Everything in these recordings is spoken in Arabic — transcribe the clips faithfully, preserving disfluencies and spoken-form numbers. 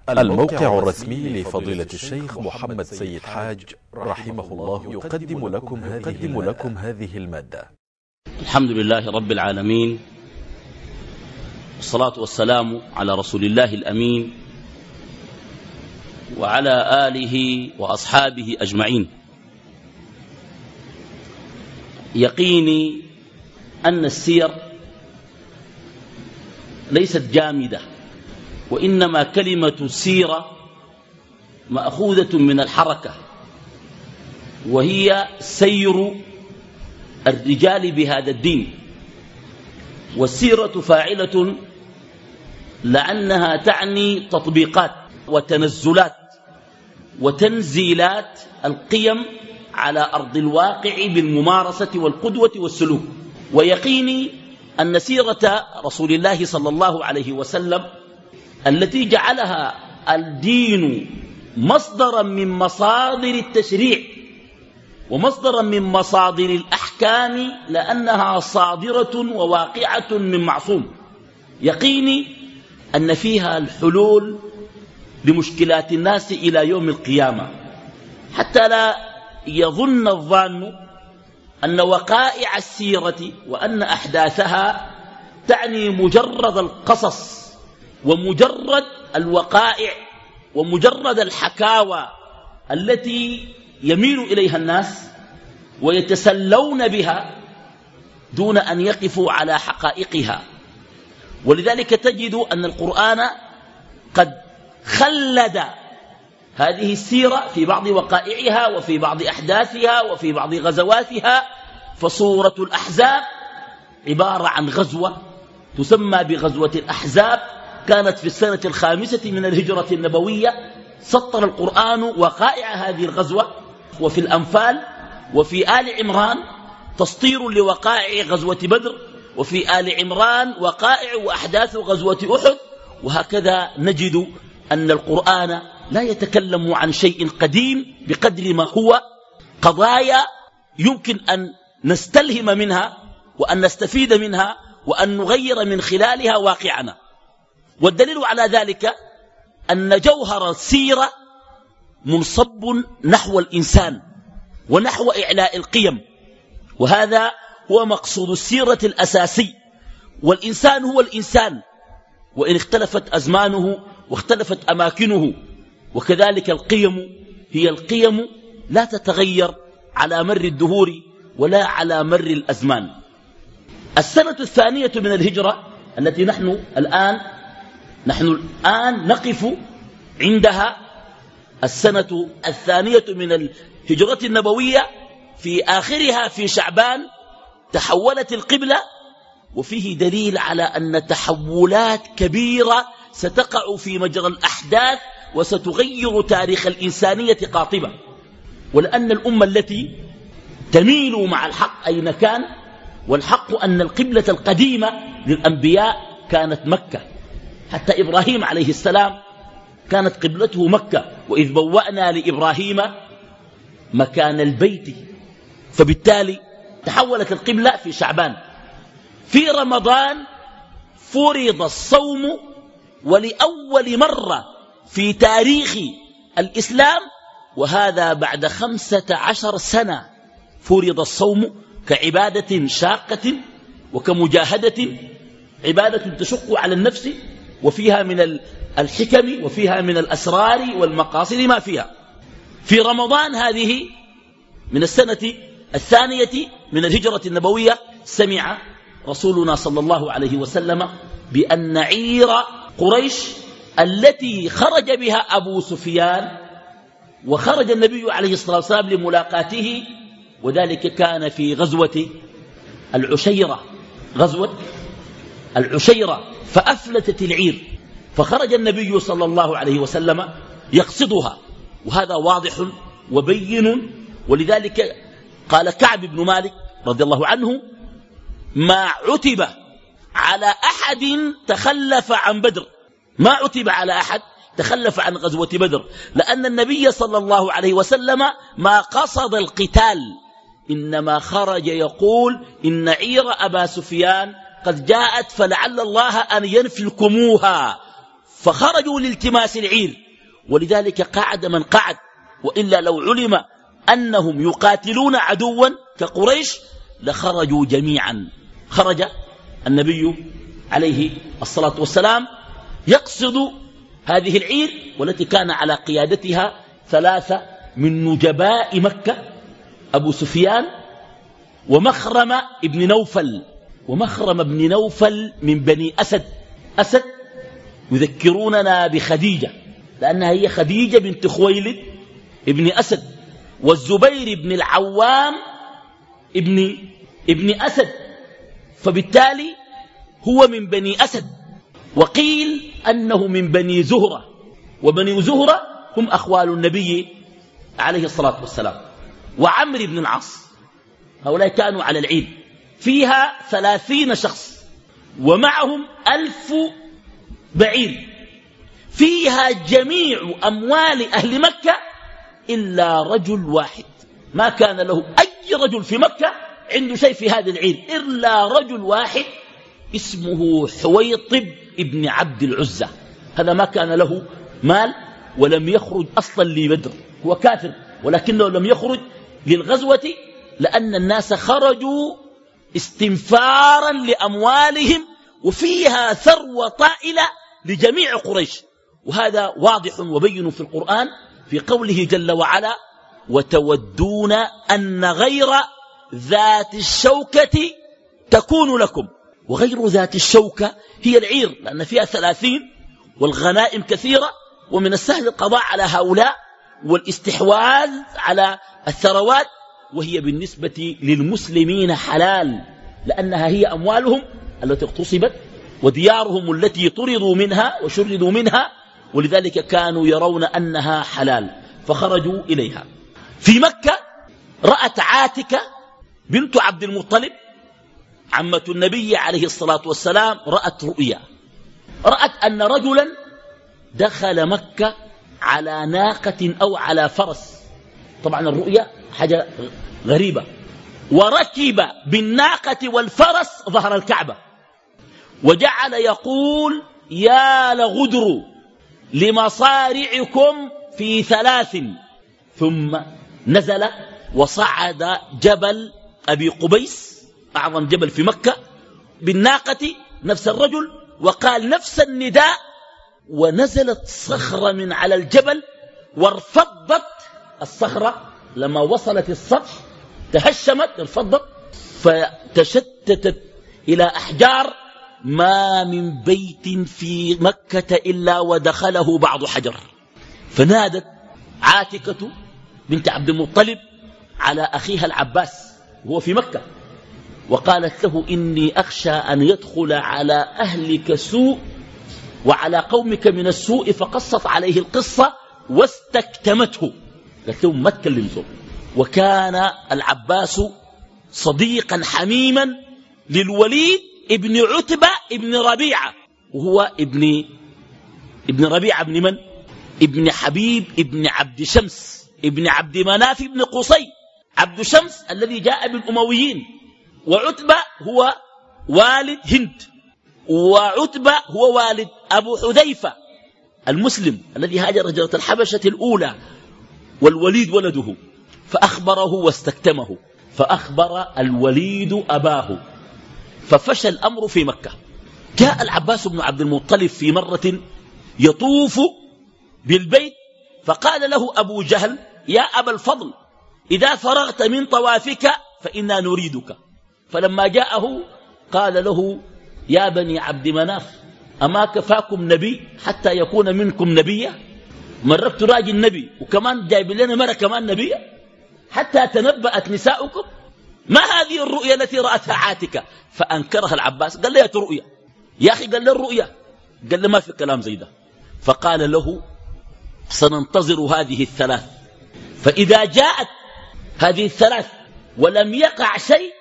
الموقع الرسمي لفضيلة الشيخ محمد سيد حاج رحمه الله يقدم لكم هذه, لكم هذه المادة. الحمد لله رب العالمين، والصلاة والسلام على رسول الله الأمين وعلى آله وأصحابه أجمعين. يقيني أن السير ليست جامدة، وإنما كلمة السيرة مأخوذة من الحركة، وهي سير الرجال بهذا الدين. والسيرة فاعلة لأنها تعني تطبيقات وتنزلات وتنزيلات القيم على أرض الواقع بالممارسة والقدوة والسلوك. ويقيني أن سيرة رسول الله صلى الله عليه وسلم التي جعلها الدين مصدرا من مصادر التشريع ومصدرا من مصادر الأحكام، لأنها صادرة وواقعة من معصوم. يقيني أن فيها الحلول لمشكلات الناس إلى يوم القيامة، حتى لا يظن الظان أن وقائع السيرة وأن أحداثها تعني مجرد القصص ومجرد الوقائع ومجرد الحكاوى التي يميل إليها الناس ويتسلون بها دون أن يقفوا على حقائقها. ولذلك تجد أن القرآن قد خلد هذه السيرة في بعض وقائعها وفي بعض أحداثها وفي بعض غزواتها. فصورة الأحزاب عبارة عن غزوة تسمى بغزوة الأحزاب، كانت في السنة الخامسة من الهجرة النبوية. سطر القرآن وقائع هذه الغزوة. وفي الأنفال وفي آل عمران تسطير لوقائع غزوة بدر، وفي آل عمران وقائع وأحداث غزوة أحد. وهكذا نجد أن القرآن لا يتكلم عن شيء قديم بقدر ما هو قضايا يمكن أن نستلهم منها وأن نستفيد منها وأن نغير من خلالها واقعنا. والدليل على ذلك أن جوهر السيرة منصب نحو الإنسان ونحو إعلاء القيم، وهذا هو مقصود السيرة الأساسي. والإنسان هو الإنسان وإن اختلفت أزمانه واختلفت أماكنه، وكذلك القيم هي القيم لا تتغير على مر الدهور ولا على مر الأزمان. السنة الثانية من الهجرة التي نحن الآن نحن الآن نقف عندها، السنة الثانية من الهجرة النبوية، في آخرها في شعبان تحولت القبلة، وفيه دليل على أن تحولات كبيرة ستقع في مجرى الأحداث وستغير تاريخ الإنسانية قاطبة. ولأن الأمة التي تميل مع الحق أين كان، والحق أن القبلة القديمة للأنبياء كانت مكة. حتى إبراهيم عليه السلام كانت قبلته مكة، وإذ بوأنا لإبراهيم مكان البيت. فبالتالي تحولت القبلة في شعبان. في رمضان فرض الصوم، ولأول مرة في تاريخ الإسلام، وهذا بعد خمسة عشر سنة فرض الصوم كعبادة شاقة وكمجاهدة، عبادة تشق على النفس وفيها من الحكم وفيها من الأسرار والمقاصد ما فيها. في رمضان هذه من السنة الثانية من الهجرة النبوية سمع رسولنا صلى الله عليه وسلم بأن عير قريش التي خرج بها أبو سفيان، وخرج النبي عليه الصلاة والسلام لملاقاته، وذلك كان في غزوة العشيرة غزوة العشيرة فأفلتت العير، فخرج النبي صلى الله عليه وسلم يقصدها، وهذا واضح وبين. ولذلك قال كعب بن مالك رضي الله عنه: ما عتب على أحد تخلف عن بدر، ما عتب على أحد تخلف عن غزوة بدر، لأن النبي صلى الله عليه وسلم ما قصد القتال، إنما خرج يقول إن عير أبا سفيان قد جاءت فلعل الله أن ينفلكموها، فخرجوا لالتماس العير، ولذلك قعد من قعد، وإلا لو علم أنهم يقاتلون عدوا كقريش لخرجوا جميعا. خرج النبي عليه الصلاة والسلام يقصد هذه العير، والتي كان على قيادتها ثلاثة من نجباء مكة: أبو سفيان ومخرم ابن نوفل. ومخرم ابن نوفل من بني أسد. أسد يذكروننا بخديجة، لأنها هي خديجة بنت خويلد ابن أسد، والزبير بن العوام ابن, ابن أسد، فبالتالي هو من بني أسد. وقيل أنه من بني زهرة، وبني زهرة هم أخوال النبي عليه الصلاة والسلام. وعمر بن العاص، هؤلاء كانوا على العيد، فيها ثلاثين شخص ومعهم ألف بعير، فيها جميع أموال أهل مكة إلا رجل واحد. ما كان له أي رجل في مكة عنده شيء في هذا العير إلا رجل واحد اسمه حويطب ابن عبد العزة. هذا ما كان له مال ولم يخرج أصلا لبدر، هو كافر، ولكنه لم يخرج للغزوة لأن الناس خرجوا استنفارا لأموالهم، وفيها ثروة طائلة لجميع قريش. وهذا واضح وبين في القرآن في قوله جل وعلا: وتودون أن غير ذات الشوكة تكون لكم. وغير ذات الشوكة هي العير، لأن فيها ثلاثين والغنائم كثيرة، ومن السهل القضاء على هؤلاء والاستحواذ على الثروات، وهي بالنسبة للمسلمين حلال، لأنها هي أموالهم التي اغتصبت وديارهم التي طردوا منها وشردوا منها، ولذلك كانوا يرون أنها حلال فخرجوا إليها. في مكة رأت عاتكة بنت عبد المطلب عمة النبي عليه الصلاة والسلام رأت رؤيا، رأت أن رجلا دخل مكة على ناقة أو على فرس. طبعا الرؤيا حاجة غريبة. وركب بالناقة والفرس ظهر الكعبة، وجعل يقول: يا لغدر لمصارعكم في ثلاث. ثم نزل وصعد جبل أبي قبيس، أعظم جبل في مكة، بالناقة نفس الرجل، وقال نفس النداء، ونزلت صخرة من على الجبل وارفضت الصخرة. لما وصلت السطح تهشمت ارفضت فتشتتت إلى أحجار. ما من بيت في مكة إلا ودخله بعض حجر. فنادت عاتكة بنت عبد المطلب على أخيها العباس وهو في مكة، وقالت له: إني أخشى أن يدخل على أهلك سوء وعلى قومك من السوء. فقصت عليه القصة واستكتمته، قالت لهم: ما تكلمتم. وكان العباس صديقا حميما للوليد ابن عتبة ابن ربيعة، وهو ابن ابن ربيعة ابن من؟ ابن حبيب ابن عبد شمس ابن عبد مناف ابن قصي. عبد شمس الذي جاء بالأمويين، وعتبة هو والد هند، وعتبة هو والد أبو حذيفة المسلم الذي هاجر هجرة الحبشة الأولى، والوليد ولده. فأخبره واستكتمه، فأخبر الوليد أباه، ففشى الأمر في مكة. جاء العباس بن عبد المطلب في مرة يطوف بالبيت، فقال له أبو جهل: يا أبا الفضل، إذا فرغت من طوافك فإنا نريدك. فلما جاءه قال له: يا بني عبد مناف، أما كفاكم نبي حتى يكون منكم نبيا؟ مربت راجي النبي وكمان جايب لنا مرة كمان نبيا حتى تنبأت نساؤكم؟ ما هذه الرؤيا التي رأتها عاتكة؟ فأنكرها العباس، قال له: يا رؤيا يا أخي، قال له الرؤيا، قال له ما في كلام زي ده. فقال له: سننتظر هذه الثلاث، فإذا جاءت هذه الثلاث ولم يقع شيء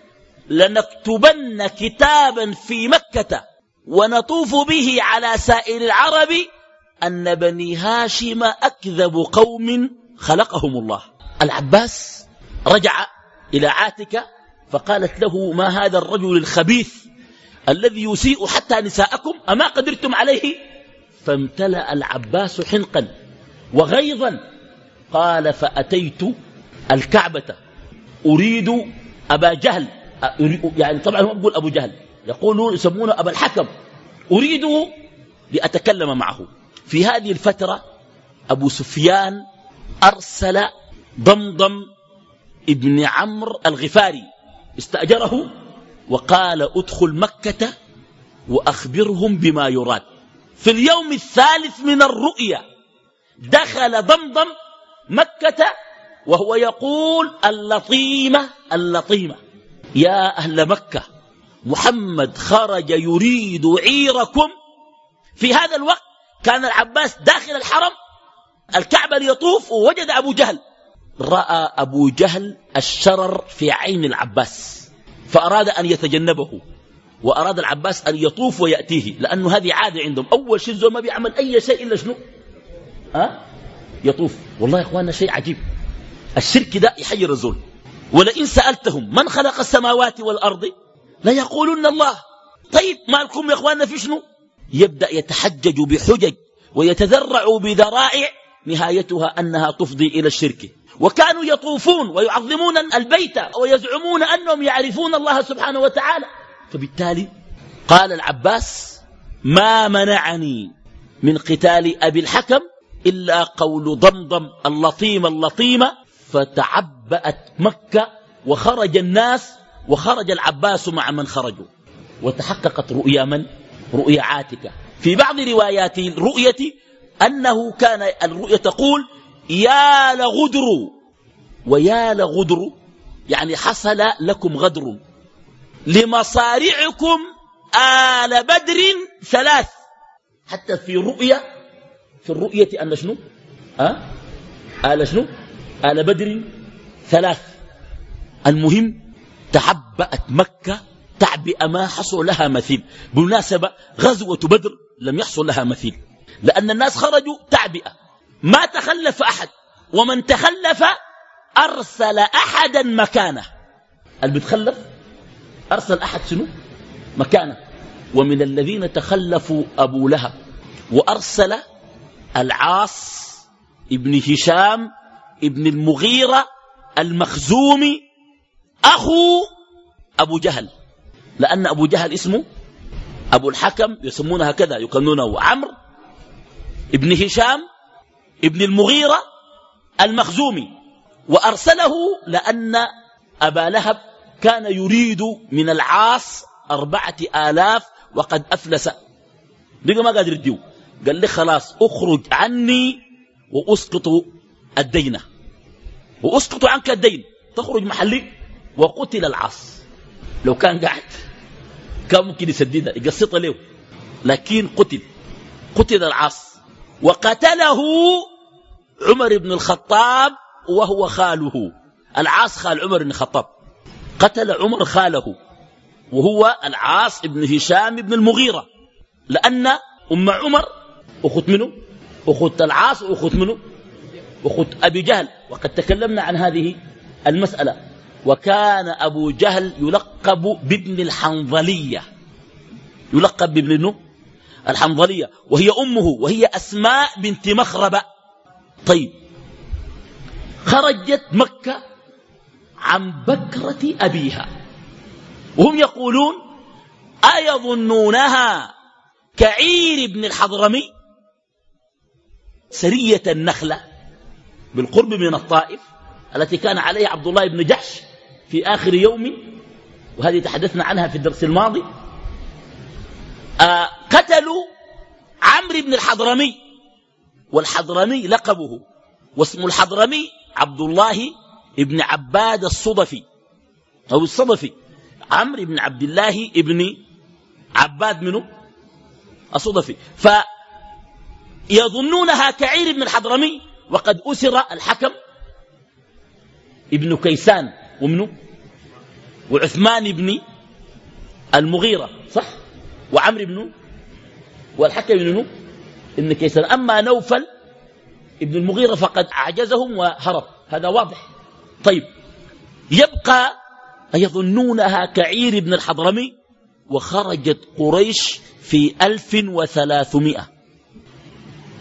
لنكتبن كتابا في مكة ونطوف به على سائر العرب أن بني هاشم أكذب قوم خلقهم الله. العباس رجع إلى عاتكة فقالت له: ما هذا الرجل الخبيث الذي يسيء حتى نساءكم؟ أما قدرتم عليه؟ فامتلأ العباس حنقا وغيظا. قال فأتيت الكعبة أريد أبا جهل، يعني طبعا هو يقول أبو جهل، يقولون يسمونه أبا الحكم، أريده لأتكلم معه. في هذه الفترة أبو سفيان أرسل ضمضم ابن عمرو الغفاري، استأجره وقال ادخل مكة وأخبرهم بما يراد. في اليوم الثالث من الرؤيا دخل ضمضم مكة وهو يقول اللطيمة اللطيمة، يا أهل مكة محمد خرج يريد عيركم. في هذا الوقت كان العباس داخل الحرم الكعبة ليطوف ووجد أبو جهل. رأى أبو جهل الشرر في عين العباس فأراد أن يتجنبه، وأراد العباس أن يطوف ويأتيه، لأنه هذه عادة عندهم، أول شيء زول ما بيعمل أي شيء إلا شنو؟ أه؟ يطوف. والله يا إخواننا شيء عجيب، الشرك ده يحير الزول. ولئن سألتهم من خلق السماوات والأرض لا يقولون الله. طيب ما لكم يا إخواننا في شنو؟ يبدأ يتحجج بحجج ويتذرع بذرائع نهايتها أنها تفضي إلى الشرك. وكانوا يطوفون ويعظمون البيت ويزعمون أنهم يعرفون الله سبحانه وتعالى. فبالتالي قال العباس ما منعني من قتال أبي الحكم إلا قول ضمضم اللطيمة اللطيمة. فتعبأت مكة وخرج الناس وخرج العباس مع من خرجوا، وتحققت رؤيا من؟ رؤيا عاتكة. في بعض روايات الرؤية أنه كان الرؤيا تقول يا لغدر، ويا لغدر يعني حصل لكم غدر لمصارعكم آل بدر ثلاث. حتى في الرؤيا في الرؤية أن شنو؟ أه؟ آل شنو؟ آل بدر ثلاث. المهم تعبأت مكة تعبئة ما حصل لها مثيل. بالمناسبة غزوة بدر لم يحصل لها مثيل، لأن الناس خرجوا تعبئة، ما تخلف أحد، ومن تخلف أرسل أحدا مكانه. اللي بتخلف أرسل أحد شنو؟ مكانه. ومن الذين تخلفوا أبو لهب، وأرسل العاص ابن هشام ابن المغيرة المخزومي أخو أبو جهل، لأن أبو جهل اسمه أبو الحكم، يسمونه هكذا يكنونه عمرو ابن هشام ابن المغيرة المخزومي. وأرسله لأن أبا لهب كان يريد من العاص أربعة آلاف وقد أفلس، بقى ما قادر يديه. قال لي خلاص أخرج عني وأسقط الدين، وأسقط عنك الدين، تخرج محلي. وقتل العاص. لو كان قاعد كان ممكن يسددها يقسطها له، لكن قتل قتل العاص. وقتله عمر بن الخطاب وهو خاله. العاص خال عمر بن الخطاب، قتل عمر خاله وهو العاص بن هشام بن المغيرة، لأن أم عمر أخت منه، أخت العاص وأخت منه، أخت أبي جهل. وقد تكلمنا عن هذه المسألة. وكان أبو جهل يلقب بابن الحنظلية، يلقب بابن الحنظلية، وهي أمه وهي أسماء بنت مخربة. طيب خرجت مكة عن بكرة أبيها، وهم يقولون أيظنونها كعير بن الحضرمي. سرية النخلة بالقرب من الطائف التي كان عليها عبد الله بن جحش في آخر يوم، وهذه تحدثنا عنها في الدرس الماضي. آه قتلوا عمرو بن الحضرمي، والحضرمي لقبه، واسم الحضرمي عبد الله بن عباد الصدفي أو الصدفي. عمرو بن عبد الله بن عباد منه الصدفي. فيظنونها كعير بن الحضرمي. وقد أسر الحكم ابن كيسان ومنه وعثمان بن المغيرة، صح؟ وعمر بن والحكم بن ابن كيسان. أما نوفل ابن المغيرة فقد عجزهم وهرب، هذا واضح. طيب يبقى يظنونها كعير بن الحضرمي. وخرجت قريش في ألف وثلاثمائة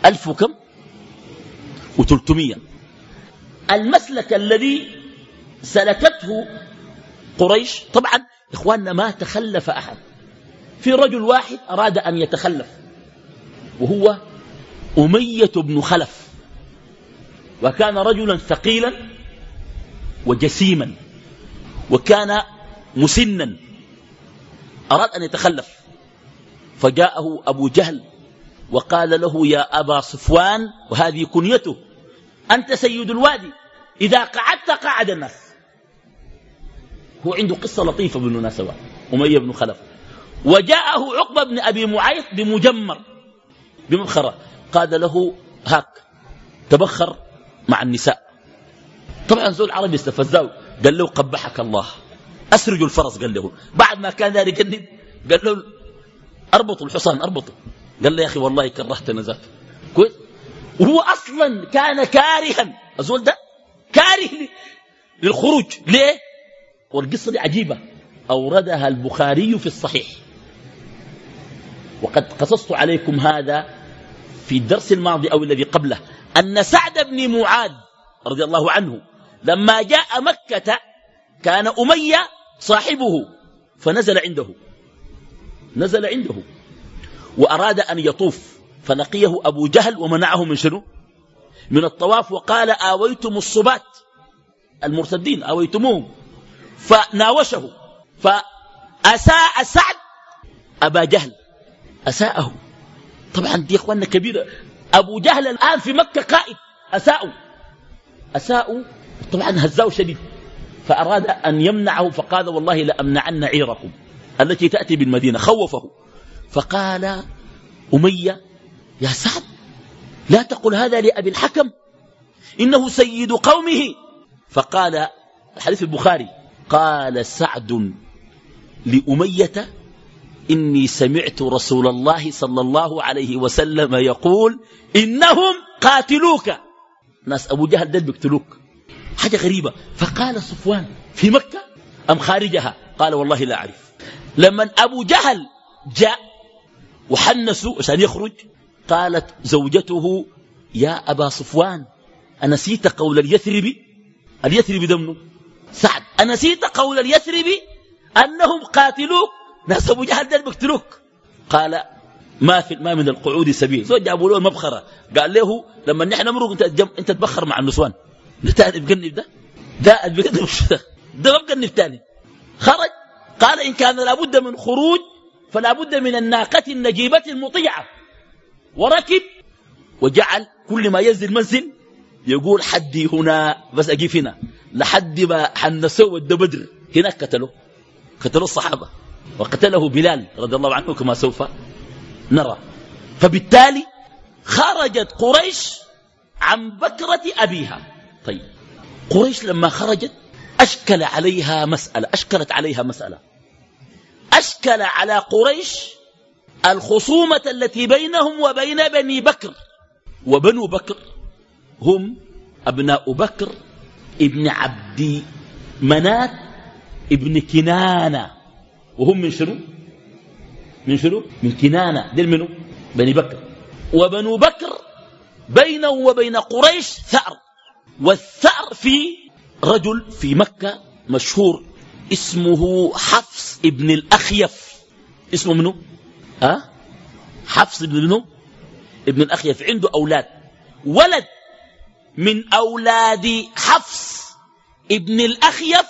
ألف وكم وثلاثمية. المسلك الذي سلكته قريش، طبعا إخواننا ما تخلف أحد، في رجل واحد أراد أن يتخلف وهو أمية بن خلف، وكان رجلا ثقيلا وجسيما وكان مسنا، أراد أن يتخلف، فجاءه أبو جهل وقال له يا أبا صفوان، وهذه كنيته، أنت سيد الوادي، إذا قعدت قعد الناس. هو عنده قصة لطيفة بالمناسبة أمية بن خلف. وجاءه عقبة بن أبي معيط بمجمر بمبخرة، قال له هاك تبخر مع النساء. طبعا زول عربي استفزاه، قال له قبحك الله، أسرج الفرس، قال له بعد ما كان داري يجند، قال له أربطوا الحصان أربطوا، قال له يا أخي والله كرهتنا ذاك كويس. وهو أصلا كان كارها، الزول ده كاره للخروج. ليه؟ والقصة دي عجيبة، أوردها البخاري في الصحيح، وقد قصصت عليكم هذا في الدرس الماضي أو الذي قبله، أن سعد بن معاذ رضي الله عنه لما جاء مكة كان أمية صاحبه، فنزل عنده نزل عنده وأراد أن يطوف، فلقيه أبو جهل ومنعه من شنو؟ من الطواف، وقال آويتم الصبات المرتدين آويتموهم، فناوشه، فأساء سعد أبا جهل، أساءه. طبعا دي إخواننا كبيرة، أبو جهل الآن في مكة قائد، أساءوا أساءوا طبعا هزاوا شديد، فأراد أن يمنعه، فقال والله لأمنعن عيركم التي تأتي بالمدينة، خوفه. فقال أمية يا سعد لا تقل هذا لأبي الحكم إنه سيد قومه. فقال الحديث البخاري، قال سعد لأمية إني سمعت رسول الله صلى الله عليه وسلم يقول إنهم قاتلوك، ناس أبو جهل دل بيقتلوك، حاجة غريبة. فقال صفوان في مكة أم خارجها؟ قال والله لا أعرف. لما أبو جهل جاء وحنسوا عشان يخرج، قالت زوجته يا أبا صفوان أنسيت قول اليثربي؟ اليثربي دمنه سعد، أنسيت قول اليثربي أنهم قاتلوك، ناس أبو جهل دل بيقتلوك. قال ما في ما من القعود سبيل. زوج جابوا له المبخرة، قال له لما نحن نمرق انت انت تبخر مع النسوان، ده بقنب ده ده بقنب ده ده بقنب ثاني. خرج، قال إن كان لابد من خروج فلا بد من الناقة النجيبة المطيعة، وركب وجعل كل ما ينزل منزل يقول حدي هنا بس أجيب هنا، لحد ما حنسوا ود بدر هناك قتلوا قتلوا الصحابة، وقتله بلال رضي الله عنه كما سوف نرى. فبالتالي خرجت قريش عن بكرة أبيها. طيب قريش لما خرجت أشكل عليها مسألة أشكلت عليها مسألة أشكل على قريش الخصومة التي بينهم وبين بني بكر. وبنو بكر هم أبناء بكر ابن عبد منات ابن كنانة، وهم من شنو؟ من شنو؟ من كنانة، دل منو؟ بني بكر. وبنو بكر بينه وبين قريش ثأر، والثأر في رجل في مكة مشهور اسمه حفص ابن الأخيف. اسمه منو؟ أه؟ حفص ابن منو؟ ابن الأخيف. عنده أولاد، ولد من أولاد حفص ابن الأخيف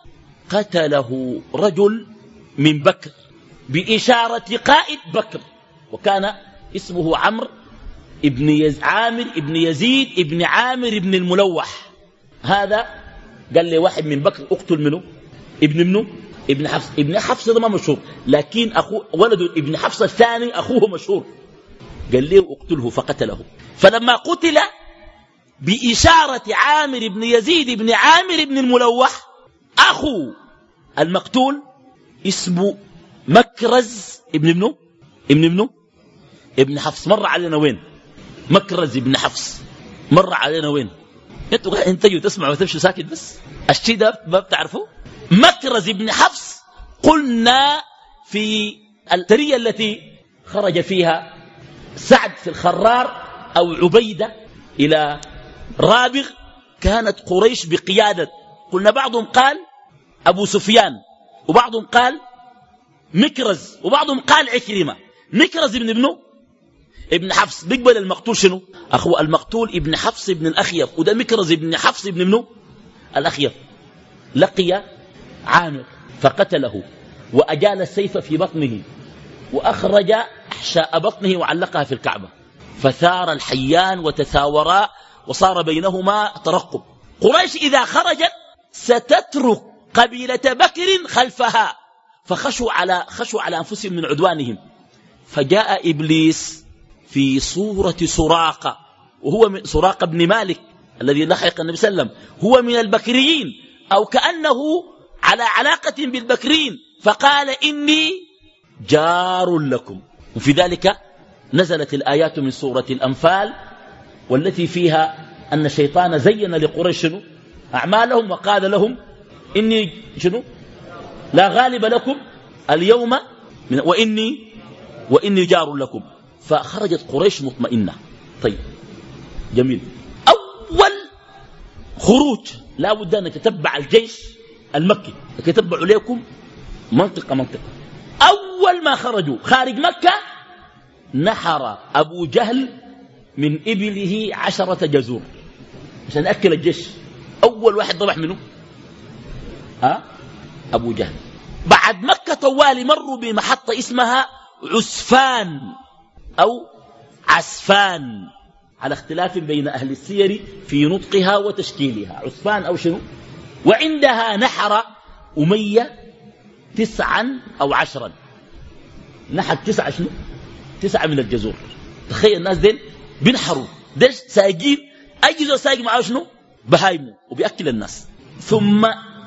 قتله رجل من بكر بإشارة قائد بكر، وكان اسمه عمرو ابن يز... عامر ابن يزيد ابن عامر ابن الملوح. هذا قال لي واحد من بكر اقتل منه ابن منه ابن حفص. ابن حفص ده ما مشهور، لكن أخو ولده ابن حفص الثاني أخوه مشهور، قال لي اقتله فقتله. فلما قتل بإشارة عامر ابن يزيد ابن عامر ابن الملوح، أخو المقتول اسمه مكرز ابن ابنه ابن ابنه ابن حفص. مر علينا وين؟ مكرز ابن حفص مر علينا وين؟ انتوا قاعدين تجوا تسمعوا وتمشوا ساكت بس، الشيء ده ما بتعرفوا. مكرز ابن حفص قلنا في السرية التي خرج فيها سعد في الخرار أو عبيدة إلى رابغ كانت قريش بقيادة، قلنا بعضهم قال أبو سفيان، وبعضهم قال مكرز، وبعضهم قال عكرمة. مكرز ابن ابنه ابن حفص، بيقبل المقتول شنو؟ أخوه المقتول ابن حفص ابن الأخير، وده مكرز ابن حفص ابن ابنه الأخير. لقي عامر فقتله وأجال السيف في بطنه وأخرج أحشاء بطنه وعلقها في الكعبة، فثار الحيان وتثاورا وصار بينهما ترقب. قريش إذا خرجت ستترك قبيلة بكر خلفها، فخشوا على, خشوا على أنفسهم من عدوانهم. فجاء إبليس في صورة سراقة، وهو من سراقة بن مالك الذي لحق النبي صلى الله عليه وسلم، هو من البكريين أو كأنه على علاقة بالبكرين، فقال إني جار لكم. وفي ذلك نزلت الآيات من سورة الأنفال والتي فيها أن الشيطان زين لقريش شنو أعمالهم وقال لهم إني شنو لا غالب لكم اليوم وإني, وإني جار لكم. فخرجت قريش مطمئنة. طيب جميل. أول خروج لا بد أن نتتبع الجيش المكي، يتتبع عليكم منطقة منطقة. أول ما خرجوا خارج مكة نحر أبو جهل من إبله عشرة جزور عشان أكل الجيش. أول واحد ضبح منه ها أبو جهل. بعد مكة طوال مروا بمحطة اسمها عسفان أو عسفان على اختلاف بين أهل السير في نطقها وتشكيلها، عسفان أو شنو. وعندها نحر أمية تسعا أو عشرا، نحر تسعة شنو تسعة من الجزور. تخيل الناس دين بينحروا ديش سايقين، أي زول سايق معه شنو بهايمه وبيأكل الناس. ثم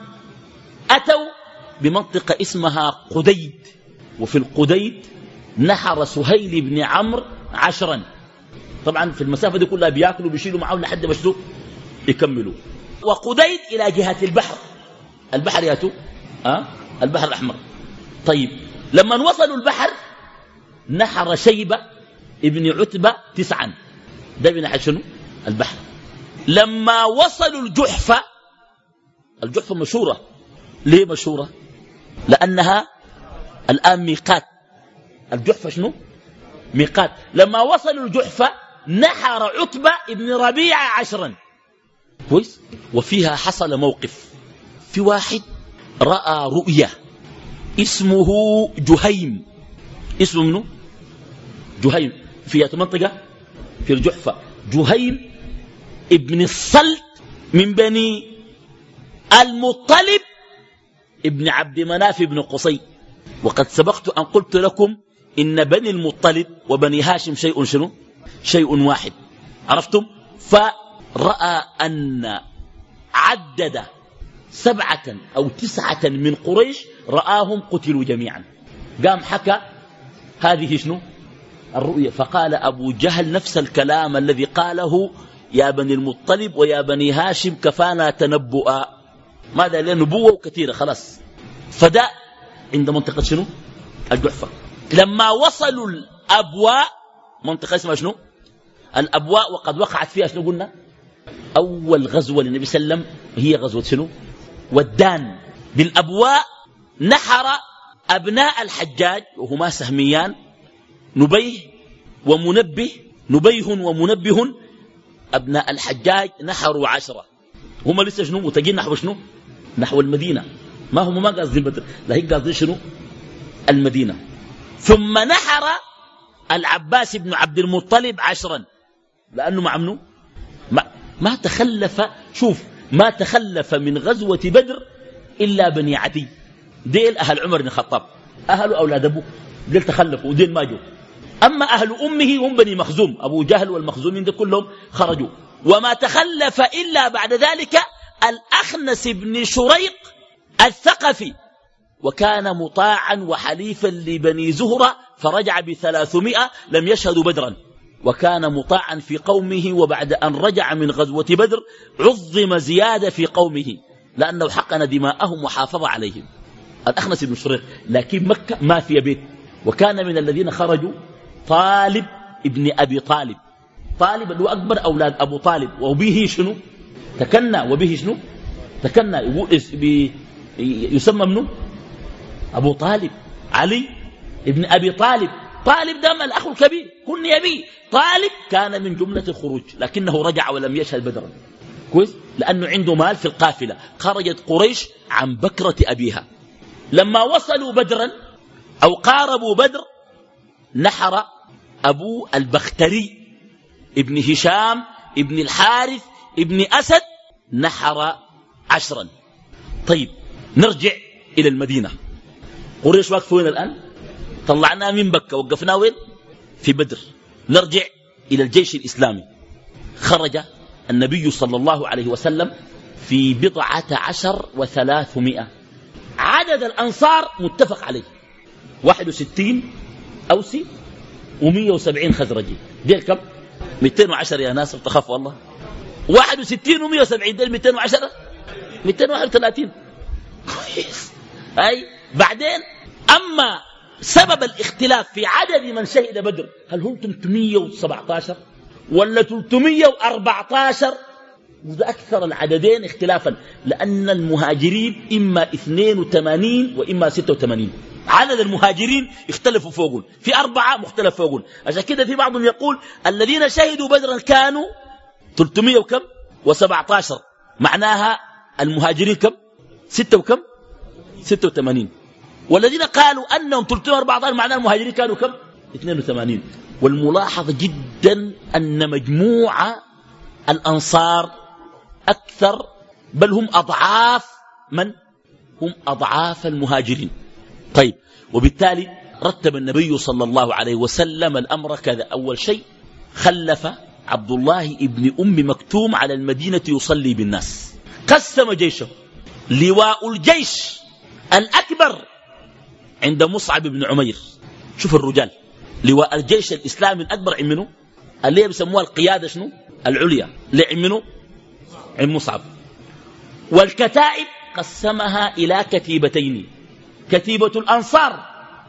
أتوا بمنطقة اسمها قديد، وفي القديد نحر سهيل بن عمرو عشرا. طبعا في المسافة دي كلها بيأكلوا بيشيلوا معهم لحد ما يكملوا. وقديد إلى جهة البحر، البحر ياتوا أه؟ البحر الأحمر. طيب لما وصلوا البحر نحر شيبة ابن عتبة تسعا، ده بنحر شنو البحر. لما وصلوا الجحفة، الجحفة مشهورة. ليه مشهورة؟ لأنها الآن ميقات. الجحفة شنو ميقات. لما وصلوا الجحفة نحر عتبة ابن ربيعة عشرا. كويس. وفيها حصل موقف، في واحد رأى رؤية اسمه جهيم، اسمه منه جهيم في منطقة في الجحفة. جهيم ابن الصلت من بني المطلب ابن عبد مناف بن قصي. وقد سبقت أن قلت لكم إن بني المطلب وبني هاشم شيء شنو شيء واحد، عرفتم. فرأى أن عدد سبعة أو تسعة من قريش رآهم قتلوا جميعا. قام حكى هذه شنو الرؤية، فقال أبو جهل نفس الكلام الذي قاله يا بني المطلب ويا بني هاشم كفانا تنبؤا. ماذا؟ لنبوة كثيرة خلاص. فدا عند منطقة شنو الجحفة. لما وصلوا الأبواء، منطقة اسمها شنو الأبواء، وقد وقعت فيها شنو قلنا أول غزوة للنبي صلى الله عليه وسلم هي غزوة شنو ودان. بالأبواء نحر أبناء الحجاج وهما سهميان نبيه ومنبه، نبيه ومنبه. أبناء الحجاج نحروا عشرة، هما لسه شنو متجين نحو شنو نحو المدينة. ما هم ما قاصدين بدر، لا هي قاصدين شنو المدينة. ثم نحر العباس بن عبد المطلب عشرا، لأنه مع منه ما, ما تخلف. شوف ما تخلف من غزوة بدر إلا بني عدي، ديل أهل عمر بن الخطاب، أهل أولاد أبوه ديل تخلفوا وديل ما جو. أما أهل أمه هم بني مخزوم، أبو جهل والمخزومين دي كلهم خرجوا. وما تخلف إلا بعد ذلك الأخنس بن شريق الثقفي، وكان مطاعا وحليفا لبني زهرة، فرجع بثلاثمائة لم يشهدوا بدرا، وكان مطاعا في قومه. وبعد أن رجع من غزوة بدر عظم زيادة في قومه لأنه حقن دماءهم وحافظ عليهم. الأخنس بن شريق. لكن مكة ما في بيت، وكان من الذين خرجوا طالب ابن أبي طالب. طالب اللي هو أكبر أولاد أبو طالب، وبه شنو تكنى، وبه شنو تكنى يسمى منه أبو طالب، علي ابن أبي طالب. طالب ده الأخ الكبير كن يبي طالب، كان من جملة الخروج لكنه رجع ولم يشهد بدرا، كويس، لأنه عنده مال في القافلة. خرجت قريش عن بكرة أبيها. لما وصلوا بدرا أو قاربوا بدر، نحر أبو البختري ابن هشام ابن الحارث ابن أسد، نحر عشرا. طيب نرجع إلى المدينة. قريش واقفة وين الآن؟ طلعناه من بكة، وقفناه وين؟ في بدر. نرجع إلى الجيش الإسلامي. خرج النبي صلى الله عليه وسلم في بضعة عشر وثلاثمائة. عدد الأنصار متفق عليه واحد وستين أوسي ومية وسبعين خزرجي. ديل كم؟ مئتين وعشرة يا ناس، تخاف والله. واحد وستين ومية وسبعين، ديل مئتين وعشرة، مئتين وواحد وثلاثين. كويس. أي بعدين أما سبب الاختلاف في عدد من شهد بدر، هل هم ثلاثمائة وسبعة عشر ولا ثلاثمائة وأربعة عشر؟ وده أكثر العددين اختلافا، لأن المهاجرين إما اثنين وثمانين وإما ستة وثمانين. عدد المهاجرين اختلفوا فوقهم، في أربعة مختلف فوقهم. عشان كده في بعضهم يقول الذين شهدوا بدرا كانوا ثلاثمائة وكم وسبعة عشر، معناها المهاجرين كم؟ ستة وكم؟ ستة وثمانين. والذين قالوا أنهم ثلاثمائة وأربعة عشر معناها المهاجرين كانوا كم؟ اثنين وثمانين. والملاحظ جدا أن مجموعة الأنصار أكثر، بل هم أضعاف من؟ هم أضعاف المهاجرين. طيب، وبالتالي رتب النبي صلى الله عليه وسلم الأمر كذا. أول شيء خلف عبد الله ابن أم مكتوم على المدينة يصلي بالناس. قسم جيشه. لواء الجيش الأكبر عند مصعب بن عمير. شوف الرجال، لواء الجيش الإسلامي الأكبر عند منه؟ اللي بيسموها القيادة شنو؟ العليا، اللي عند منه؟ عند مصعب. والكتائب قسمها إلى كتيبتين، كتيبة الأنصار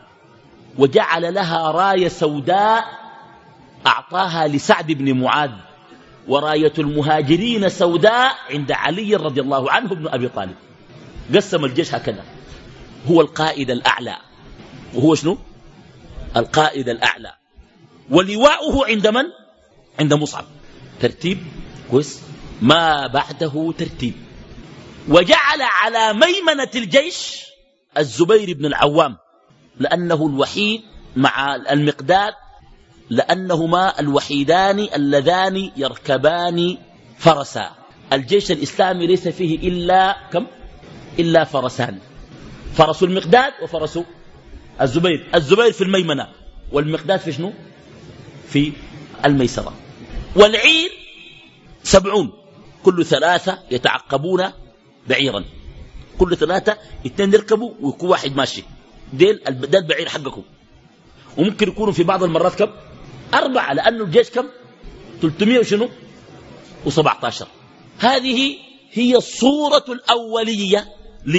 وجعل لها راية سوداء أعطاها لسعد بن معاذ، وراية المهاجرين سوداء عند علي رضي الله عنه بن أبي طالب. قسم الجيش هكذا. هو القائد الأعلى، وهو شنو؟ القائد الأعلى. ولواؤه عند من؟ عند مصعب. ترتيب كويس، ما بعده ترتيب. وجعل على ميمنة الجيش الزبير بن العوام، لأنه الوحيد مع المقداد، لأنهما الوحيدان اللذان يركبان فرسا. الجيش الإسلامي ليس فيه إلا كم؟ إلا فرسان، فرس المقداد وفرس الزبير. الزبير في الميمنة والمقداد في شنو؟ في الميسرة. والعير سبعون، كل ثلاثة يتعقبون بعيرا، كل ثلاثة اثنين يركبوا ويكون واحد ماشي. ديل ده البعير حقكم. وممكن يكونوا في بعض المرات كم؟ أربعة، لأنه الجيش كم؟ ثلاثمائة وشنو؟ وسبعة عشر. هذه هي الصورة الأولية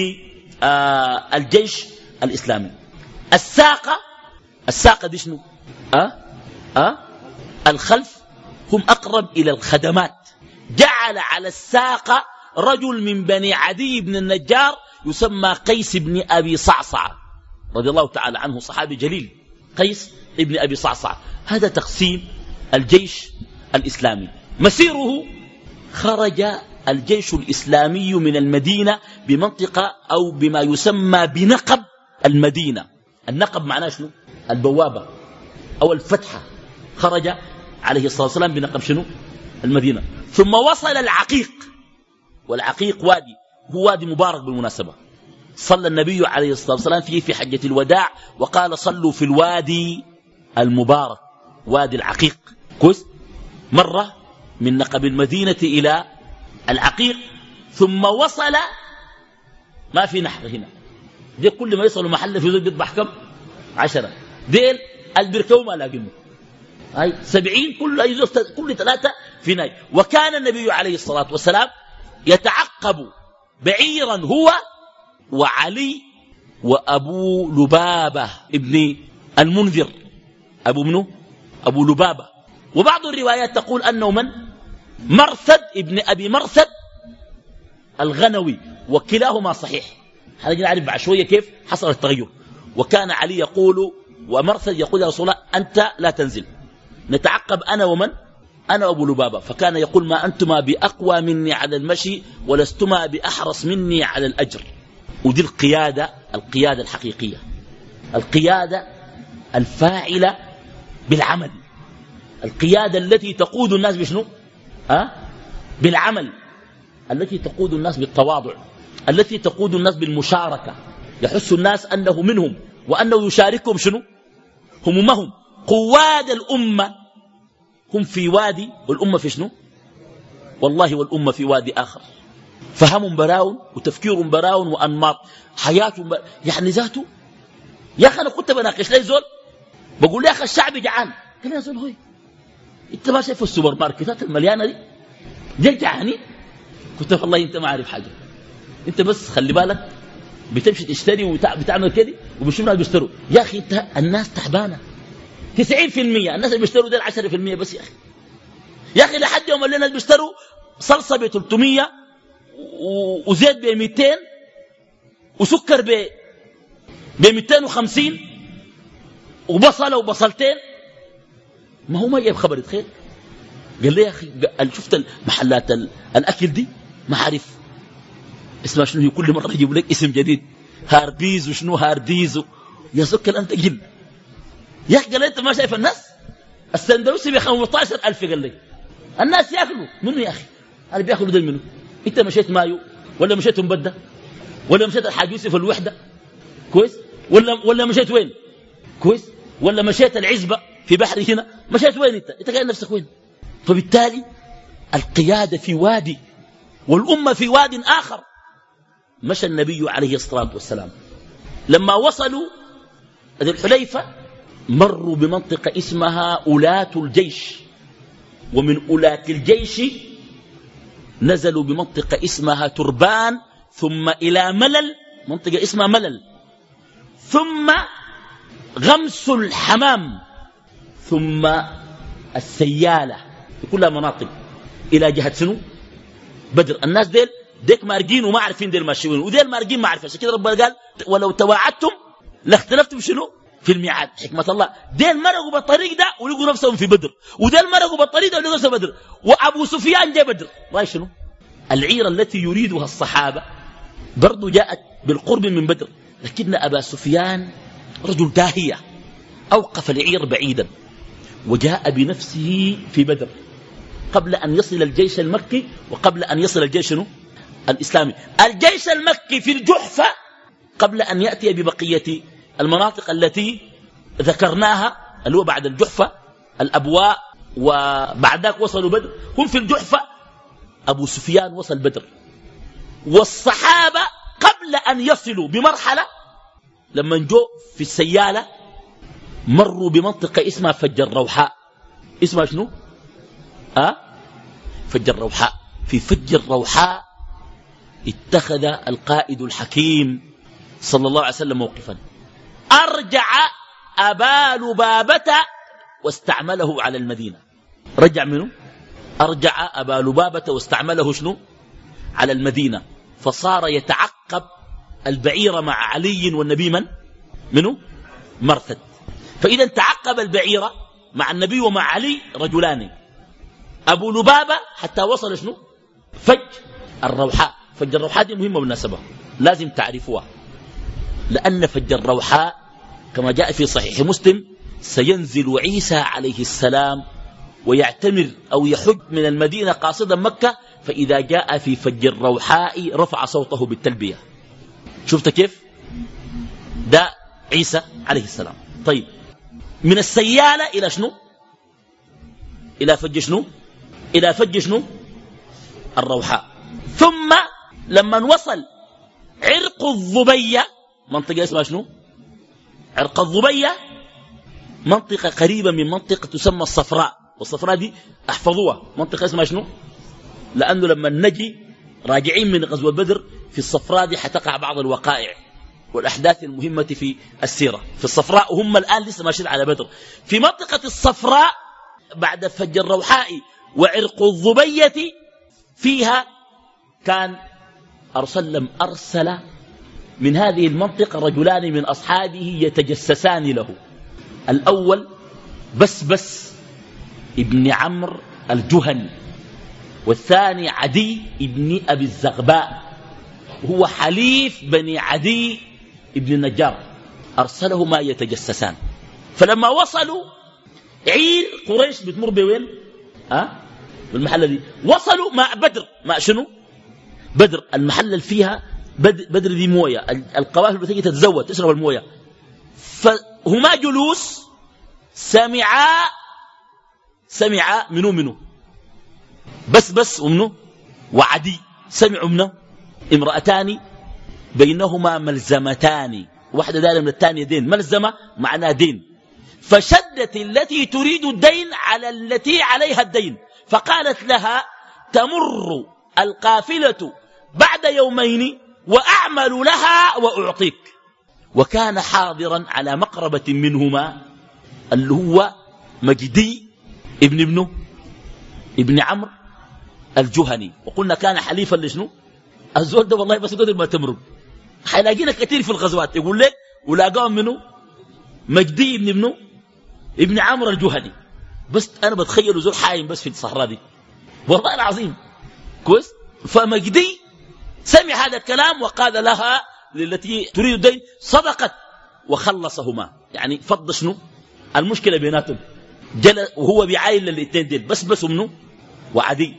للجيش الإسلامي. الساقة، الساقة دي شنو؟ أه؟ أه؟ الخلف هم أقرب إلى الخدمات. جعل على الساقة رجل من بني عدي بن النجار يسمى قيس بن أبي صعصع رضي الله تعالى عنه، صحابي جليل، قيس ابن أبي صعصع. هذا تقسيم الجيش الإسلامي. مسيره، خرج الجيش الإسلامي من المدينة بمنطقة أو بما يسمى بنقب المدينة. النقب معناه شنو؟ البوابة أو الفتحة. خرج عليه الصلاة والسلام بنقب شنو؟ المدينة. ثم وصل العقيق، والعقيق وادي، هو وادي مبارك بالمناسبة. صلى النبي عليه الصلاة والسلام فيه في حجة الوداع وقال صلوا في الوادي المبارك، وادي العقيق. كويس. مرة من نقب المدينة إلى العقيق، ثم وصل، ما في نحر هنا، دي كل ما يصلوا محل في زوج بيطبح كم؟ عشرة. ديل البركو ما لاقينه، هاي سبعين، كل كل ثلاثة في ناي. وكان النبي عليه الصلاة والسلام يتعقب بعيرا هو وعلي وأبو لبابة ابن المنذر. أبو منه؟ أبو لبابة وبعض الروايات تقول أنه من مرثد ابن أبي مرثد الغنوي، وكلاهما صحيح. هنجي نعرف بعد شوية كيف حصل التغير. وكان علي يقول ومرثد يقول يا رسول الله أنت لا تنزل، نتعقب أنا ومن أنا أبو لبابة، فكان يقول ما أنتما بأقوى مني على المشي ولستما بأحرص مني على الأجر. ودي القيادة، القيادة الحقيقية، القيادة الفاعلة بالعمل، القيادة التي تقود الناس بشنو؟ أه؟ بالعمل، التي تقود الناس بالتواضع، التي تقود الناس بالمشاركة، يحس الناس أنه منهم وأنه يشاركهم شنو؟ همومهم. قواد الأمة هم في وادي والأمة في شنو؟ والله والأمة في وادي آخر. فهم براون وتفكير براون وأنماط حياته بر... يعني ذاته. يا أخي أنا كنت بناقش لي زول بقول لي يا أخي الشعب جعان، قال لي يا زول هوي أنت ما شايف السوبر ماركتات المليانة دي دي جعاني؟ قلت له والله أنت ما عارف حاجة، أنت بس خلي بالك بتمشي تشتري وبتعمل كده وبشوف الناس بيشتروا. يا أخي أنت الناس تعبانة تسعين في المية، الناس اللي بيشتروا ده عشرة في المية بس. يا أخي يا أخي لحد يوم اللي الناس بيشتروا صلصة ب ثلاثمية وزيت ب مئتين وسكر ب مئتين وخمسين وبصلة وبصلتين، ما هو ما جايب خبر خير. قال لي يا أخي شفت المحلات الأكل دي ما عارف اسمها شنو، هي كل مرة يجيب لك اسم جديد، هاربيز وشنو هارديز يا سكر أنت جل. يا أخي قال لي أنت ما شايف الناس السندوسي ب خمسة عشر ألف، قال لي الناس يأكلوا منه. يا أخي أنا بيأكلوا ده منه؟ أنت مشيت مايو ولا مشيت مبدة ولا مشيت الحاج يوسف الوحدة كويس، ولا ولا مشيت وين كويس، ولا مشيت العزبة في بحر هنا، مشيت وين أنت؟ أنت قايل نفسك وين؟ فبالتالي القيادة في وادي والأمة في واد آخر. مشى النبي عليه الصلاة والسلام لما وصلوا ذي الحليفة مروا بمنطقة اسمها أولاة الجيش، ومن أولاة الجيش نزلوا بمنطقة اسمها تربان، ثم إلى ملل، منطقة اسمها ملل، ثم غمس الحمام، ثم السيالة، في كلها مناطق إلى جهة سنو بدر. الناس ديل ديك مارجين وما عارفين ديل ماشيين، وديل مارجين ما عارفين. كده ربنا قال ولو تواعدتم لاختلفتم شنو في الميعاد. حكمة الله، ديل مرقوا بالطريق ده ولقوا نفسهم في بدر، وديل مرقوا بالطريق ده ولقوا نفسهم في بدر، وأبو سفيان جاء بدر. رأي شنو العيرة التي يريدها الصحابة برضو جاءت بالقرب من بدر، لكن أبا سفيان رجل داهية أوقف العير بعيدا وجاء بنفسه في بدر قبل أن يصل الجيش المكي وقبل أن يصل الجيش الإسلامي. الجيش المكي في الجحفة قبل أن يأتي ببقية المناطق التي ذكرناها اللي هو بعد الجحفة الأبواء، وبعدك وصلوا بدر، هم في الجحفة. أبو سفيان وصل بدر، والصحابة قبل أن يصلوا بمرحلة لما جو في السيالة مروا بمنطقة اسمها فج الروحاء. اسمها شنو؟ أه؟ فج الروحاء. في فج الروحاء اتخذ القائد الحكيم صلى الله عليه وسلم موقفا، أرجع أبا لبابة واستعمله على المدينة. رجع منه؟ أرجع أبا لبابة واستعمله شنو؟ على المدينة، فصار يتعقب البعير مع علي والنبي من؟ منه؟ مرثد. فإذا تعقب البعير مع النبي ومع علي رجلان، أبو لبابة حتى وصل شنو؟ فج الروحاء. فج الروحاء دي مهمة بالنسبة لازم تعرفوها، لأن فج الروحاء كما جاء في صحيح مسلم سينزل عيسى عليه السلام ويعتمر أو يحج من المدينة قاصدا مكة، فإذا جاء في فج الروحاء رفع صوته بالتلبية. شفت كيف؟ ده عيسى عليه السلام. طيب من السيالة إلى شنو؟ إلى فج شنو؟ إلى فج شنو؟ الروحاء. ثم لما وصل عرق الظبية، منطقة اسمها شنو؟ عرق الظبية منطقة قريبة من منطقة تسمى الصفراء، والصفراء دي احفظوها، منطقة اسمها شنو؟ لأنه لما نجي راجعين من غزوة بدر في الصفراء دي حتقع بعض الوقائع والأحداث المهمة في السيرة في الصفراء، وهم الآن لسه ماشيين على بدر. في منطقة الصفراء بعد فج الروحاء وعرق الظبية فيها كان أرسل أرسل من هذه المنطقة رجلان من أصحابه يتجسسان له. الأول بس بس ابن عمرو الجهني، والثاني عدي ابن أبي الزغباء، هو حليف بني عدي ابن النجار. أرسلهما يتجسسان. فلما وصلوا عير قريش بتمر بوين؟ أه؟ بالمحلة دي وصلوا مع بدر. ما شنو؟ بدر المحلة اللي فيها بدر دي موية، القوافل بتجي تتزود تشرب الموية. فهما جلوس سمعا سمعا منو منو بس بس ومنو وعدي سمعوا منه امرأتان بينهما ملزمتان، واحدة دالة من الثانية دين. ملزمة معناه دين. فشدت التي تريد الدين على التي عليها الدين، فقالت لها تمر القافلة بعد يومين وأعمل لها وأعطيك. وكان حاضرا على مقربة منهما اللي هو مجدي ابن ابنه ابن عمرو الجهني. وقلنا كان حليفا لشنو؟ الزول ده والله بس قدر ما تمرق حيلاقينا كثير في الغزوات يقول لك ولاقاهم منه مجدي ابن ابنه ابن عمرو الجهني. بس أنا بتخيل زول حايم بس في الصحراء دي والله العظيم كويس. فمجدي سمع هذا الكلام وقال لها للتي تريد الدين صدقت وخلصهما، يعني فض شنو المشكلة بيناتهم. جل وهو بيعاين للاثنين دين بس بس منه وعدي.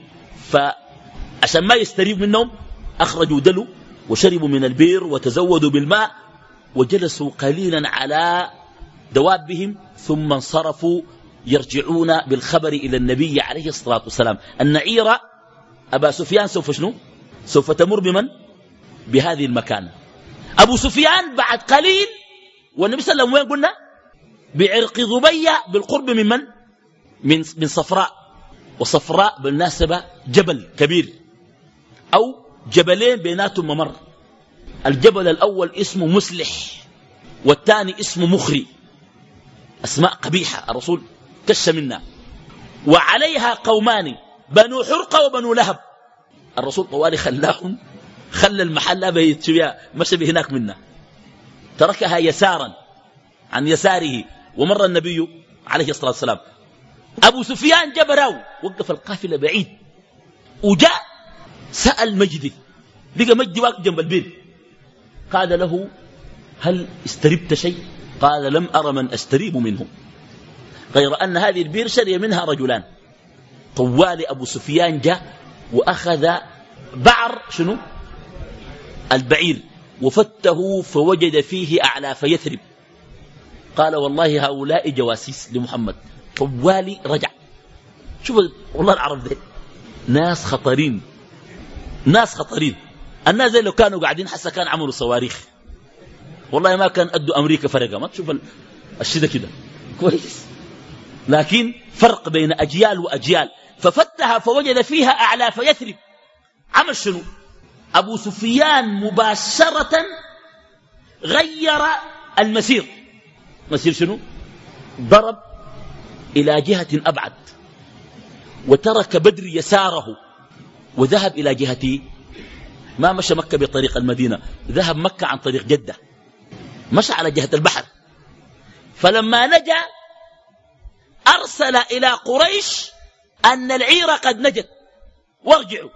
فعشان ما يستريب منهم أخرجوا دلوا وشربوا من البير وتزودوا بالماء وجلسوا قليلا على دوابهم ثم انصرفوا يرجعون بالخبر إلى النبي عليه الصلاة والسلام أن عير أبا سفيان سوف شنو سوف تمر بمن بهذه المكانة. أبو سفيان بعد قليل والنبي صلى الله عليه وسلم وين قلنا بعرق ظبية بالقرب من من من, من صفراء. وصفراء بالناسبة جبل كبير أو جبلين بيناتهم ممر. الجبل الأول اسمه مسلح والثاني اسمه مخري، أسماء قبيحة الرسول كش منا. وعليها قومان بنو حرقة وبنو لهب. الرسول طوالي خلاهم خلى المحل بيتشويها مشى بهناك منا، تركها يسارا عن يساره ومر النبي عليه الصلاة والسلام. أبو سفيان جبراو وقف القافلة بعيد وجاء سأل مجدي، لقى مجدي واقف جنب البير. قال له هل استربت شيء؟ قال لم أرى من أستريب منه غير أن هذه البير شري منها رجلان. طوال أبو سفيان جاء وأخذ بعر شنو البعير وفته فوجد فيه أعلاف يثرب. قال والله هؤلاء جواسيس لمحمد. طوالي رجع. شوف والله العرب ده ناس خطرين، ناس خطرين. الناس زي لو كانوا قاعدين حسا كان عملوا صواريخ والله ما كان أدوا أمريكا فرقة. ما تشوف الشدة كده كويس، لكن فرق بين أجيال وأجيال. ففتها فوجد فيها أعلاف يثرب. عمل شنو أبو سفيان؟ مباشرة غير المسير. مسير شنو؟ ضرب إلى جهة أبعد وترك بدر يساره وذهب إلى جهة، ما مشى مكة بطريق المدينة، ذهب مكة عن طريق جدة، مشى على جهة البحر. فلما نجا أرسل إلى قريش أن العير قد نجت وارجعوا.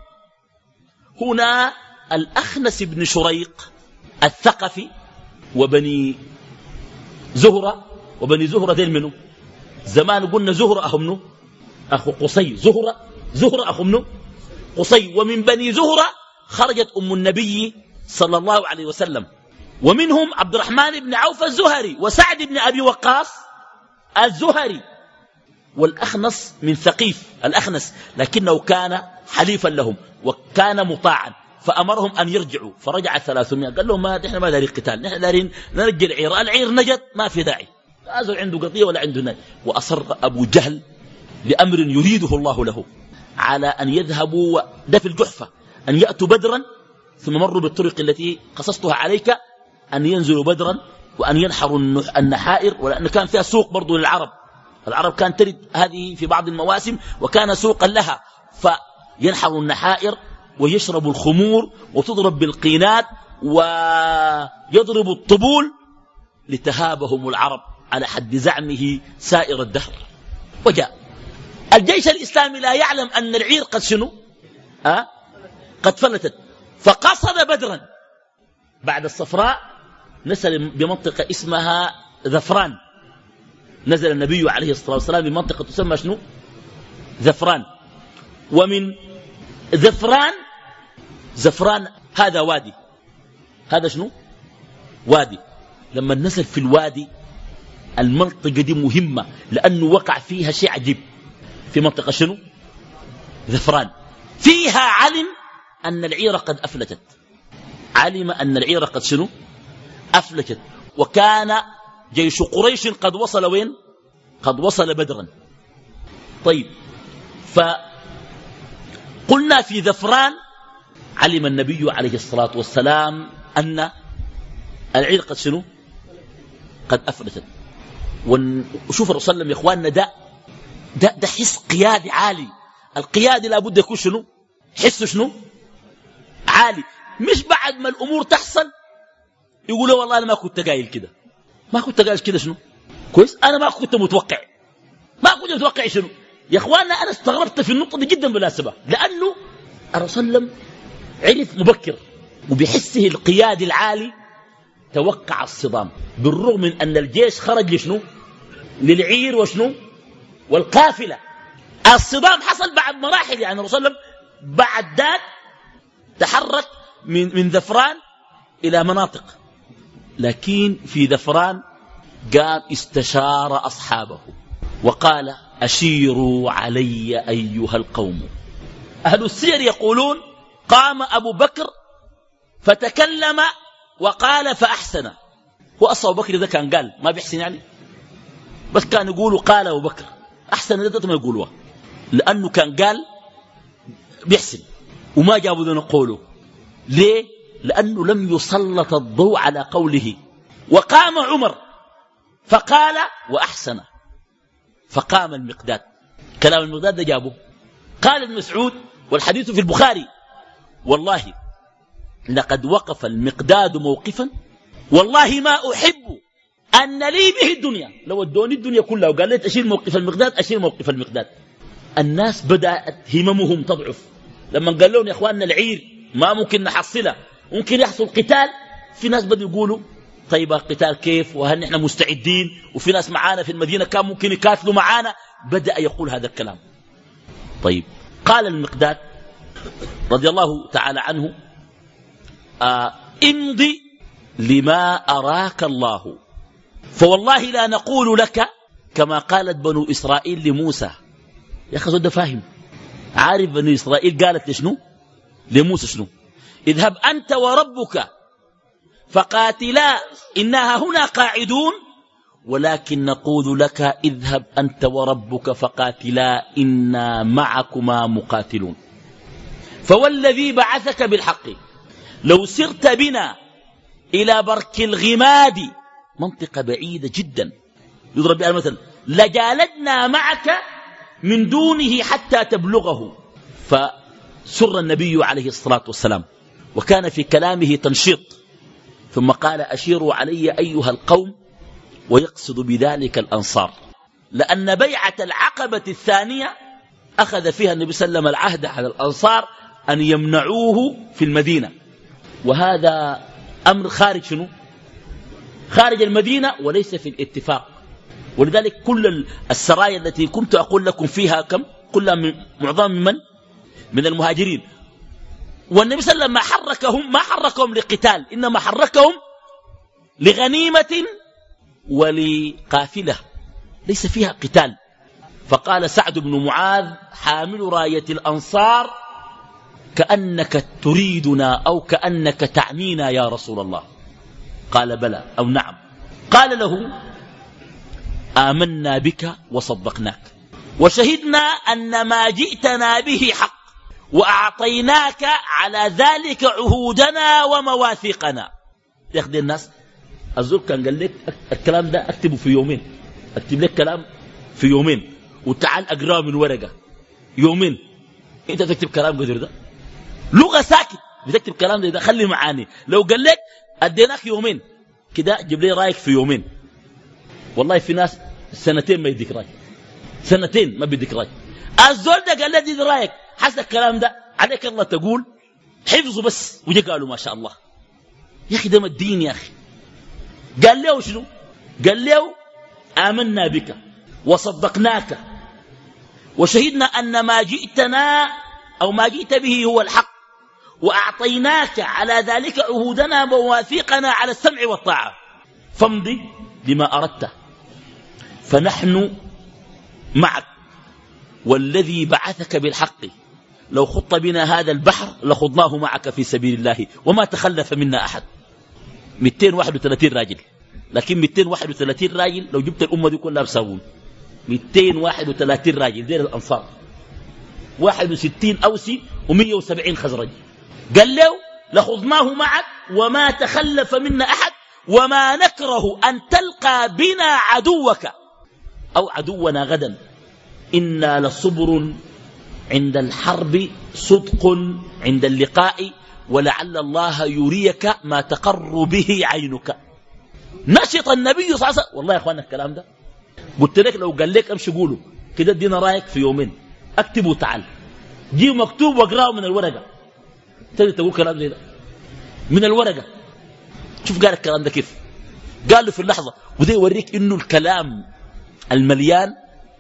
هنا الأخنس بن شريق الثقفي وبني زهرة، وبني زهرة ذيل منه زمان قلنا زهرة أخو منه أخو قصي. زهرة زهرة أخو منه قصي. ومن بني زهرة خرجت أم النبي صلى الله عليه وسلم، ومنهم عبد الرحمن بن عوف الزهري وسعد بن أبي وقاص الزهري. والأخنس من ثقيف الأخنس، لكنه كان حليفا لهم وكان مطاعا، فأمرهم أن يرجعوا. فرجع ثلاثمائة. قال لهم ما نحن ما دارين قتال، نحن دارين نرجع العير. العير نجت ما في داعي، لا زول عنده قضية ولا عنده ناي. وأصر أبو جهل لأمر يريده الله له على أن يذهبوا ده في الجحفة، أن يأتوا بدرا ثم مروا بالطرق التي قصصتها عليك، أن ينزلوا بدرا وأن ينحروا النحائر، ولأن كان فيها سوق برضو للعرب العرب كانت ترد هذه في بعض المواسم وكان سوقا لها، فينحر النحائر ويشرب الخمور وتضرب بالقينات ويضرب الطبول لتهابهم العرب على حد زعمه سائر الدهر. وجاء الجيش الإسلامي لا يعلم أن العير قد شنو أه؟ قد فلتت، فقصد بدرا بعد الصفراء، نزل بمنطقة اسمها ذفران. نزل النبي عليه الصلاة والسلام بمنطقة تسمى شنو ذفران. ومن ذفران زفران هذا وادي، هذا شنو وادي. لما نزل في الوادي المنطقة دي مهمة لأنه وقع فيها شيء عجيب. في منطقة شنو ذفران فيها علم أن العير قد أفلتت، علم أن العير قد شنو أفلتت، وكان جيش قريش قد وصل وين؟ قد وصل بدرا. طيب، فقلنا في ذفران علم النبي عليه الصلاة والسلام أن العير قد شنو قد أفلتت. وشوف الرسول صلى الله عليه وسلم يا إخواننا، ده ده, ده حس قيادي عالي. القيادي لابد يكون شنو حسه شنو عالي، مش بعد ما الأمور تحصل يقولوا والله أنا ما كنت قايل كده، ما كنت قايل كده شنو كويس، أنا ما كنت متوقع، ما كنت متوقع شنو. يا إخواننا أنا استغربت في النقطة دي جدا بالمناسبة، لأنه الرسول صلى الله عليه وسلم عرف مبكر وبحسه القيادي العالي توقع الصدام، بالرغم من أن الجيش خرج لشنو للعير وشنو والقافلة. الصدام حصل بعد مراحل، يعني الرسول صلى الله عليه وسلم بعد ذلك تحرك من, من ذفران إلى مناطق، لكن في ذفران قام استشار أصحابه وقال أشيروا علي أيها القوم. أهل السير يقولون قام أبو بكر فتكلم وقال فأحسن. هو أصلا أبو بكر إذا كان قال ما بيحسن يعني، بس كان يقولوا قال أبو بكر، أحسن إذا ما يقولوها، لأنه كان قال بيحسن وما جابوا ذا نقوله. ليه؟ لأنه لم يسلط الضوء على قوله. وقام عمر فقال وأحسن، فقام المقداد. كلام المقداد ده جابه. قال ابن مسعود والحديث في البخاري والله لقد وقف المقداد موقفا والله ما أحب أن لي به الدنيا، لو ادوني الدنيا كلها وقال لي أشيل موقف المقداد أشيل موقف المقداد. الناس بدأت هممهم تضعف لما قال لهم يا إخواننا العير ما ممكن نحصلها، ممكن يحصل قتال. في ناس بدأوا يقولوا طيب القتال كيف وهل نحن مستعدين، وفي ناس معانا في المدينة كان ممكن يقاتلوا معانا. بدأ يقول هذا الكلام. طيب، قال المقداد رضي الله تعالى عنه آه امضي لما أراك الله، فوالله لا نقول لك كما قالت بنو إسرائيل لموسى. يا أخي ده فاهم، عارف بنو إسرائيل قالت لشنو لموسى شنو؟ اذهب أنت وربك فقاتلا إنها هنا قاعدون، ولكن نقول لك اذهب أنت وربك فقاتلا إنا معكما مقاتلون. فوالذي بعثك بالحق لو سرت بنا إلى برك الغماد، منطقة بعيدة جدا يضرب بها المثل، لجالدنا معك من دونه حتى تبلغه. فسر النبي عليه الصلاة والسلام وكان في كلامه تنشيط، ثم قال أشيروا علي أيها القوم، ويقصد بذلك الأنصار، لأن بيعة العقبة الثانية أخذ فيها النبي صلى الله عليه وسلم العهد على الأنصار أن يمنعوه في المدينة، وهذا أمر خارج شنو خارج المدينة وليس في الاتفاق. ولذلك كل السرايا التي كنت أقول لكم فيها كم كلها من معظم من من المهاجرين. والنبي صلى الله عليه وسلم ما حركهم ما حركهم لقتال، إنما حركهم لغنيمة ولقافلة ليس فيها قتال. فقال سعد بن معاذ حامل راية الأنصار كأنك تريدنا أو كأنك تعنينا يا رسول الله. قال بلى أو نعم. قال له آمنا بك وصدقناك وشهدنا أن ما جئتنا به حق وأعطيناك على ذلك عهودنا ومواثيقنا. ياخذ الناس الزول كان قال لك الكلام ده اكتبه في يومين، اكتب لك كلام في يومين وتعال أقراه من ورقة يومين، أنت تكتب كلام قدر ده؟ لغة ساكت بتكتب كلام ده, ده خلي معاني. لو قال لك أديناك يومين كده جيب لي رايك في يومين، والله في ناس سنتين ما يديك رايك، سنتين ما بيديك رايك. الزول ده قال لي دي رايك حسب الكلام ده عليك الله تقول حفظه بس، وجا قالوا ما شاء الله. يا أخي ده ما الدين يا أخي. قال له شنو؟ قال له آمنا بك وصدقناك وشهدنا أن ما جئتنا أو ما جئت به هو الحق، وأعطيناك على ذلك عهودنا ومواثيقنا على السمع والطاعة، فامضي بما أردت فنحن معك والذي بعثك بالحق لو خط بنا هذا البحر لخضناه معك في سبيل الله وما تخلف منا أحد. مئتين وواحد وثلاثين راجل، لكن مئتين وواحد وثلاثين راجل لو جبت الأمة دي كلها بساوون. مئتين وواحد وثلاثين راجل دين الأنصار، واحد وستين أوسي ومئة وسبعين خزرج. قال له لخضناه معك وما تخلف منا أحد وما نكره أن تلقى بنا عدوك أو عدونا غدا، إنا لصبر عند الحرب صدق عند اللقاء ولعل الله يريك ما تقر به عينك. نشط النبي صلى الله عليه وسلم. والله يا أخوانا الكلام ده قلت لك لو قال لك امشي قوله كده ادينا رايك في يومين، اكتبه تعال جيب مكتوب واقراه من الورقة. تقدر تقول كلام زي ده من الورقة؟ شوف قال الكلام ده كيف قال له في اللحظة. وده يوريك انه الكلام المليان